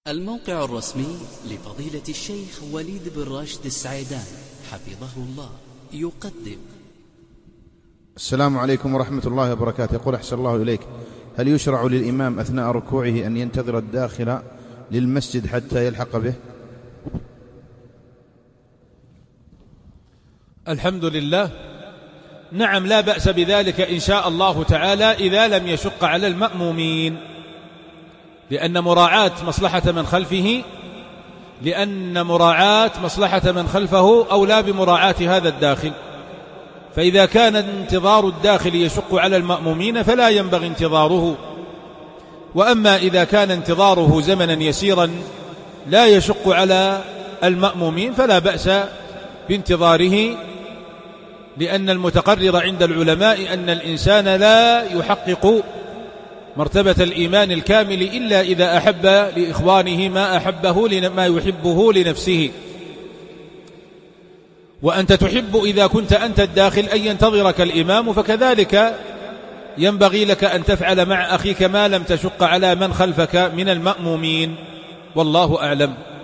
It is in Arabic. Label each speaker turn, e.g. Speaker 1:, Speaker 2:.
Speaker 1: الموقع الرسمي لفضيلة الشيخ وليد بن راشد السعيدان حفظه الله يقدم.
Speaker 2: السلام عليكم ورحمة الله وبركاته. يقول أحسن الله إليك، هل يشرع للإمام أثناء ركوعه أن ينتظر الداخل للمسجد حتى يلحق به؟
Speaker 3: الحمد لله، نعم، لا بأس بذلك إن شاء الله تعالى إذا لم يشق على المأمومين، لأن مراعاة مصلحة من خلفه أولى بمراعاة هذا الداخل. فإذا كان انتظار الداخل يشق على المأمومين فلا ينبغي انتظاره، وأما إذا كان انتظاره زمنا يسيرا لا يشق على المأمومين فلا بأس بانتظاره، لأن المتقرر عند العلماء أن الإنسان لا يحقق مرتبة الإيمان الكامل إلا إذا أحب لإخوانه ما يحبه لنفسه. وأنت تحب إذا كنت أنت الداخل أن ينتظرك الإمام، فكذلك ينبغي لك أن تفعل مع أخيك ما لم تشق على من خلفك من المأمومين، والله أعلم.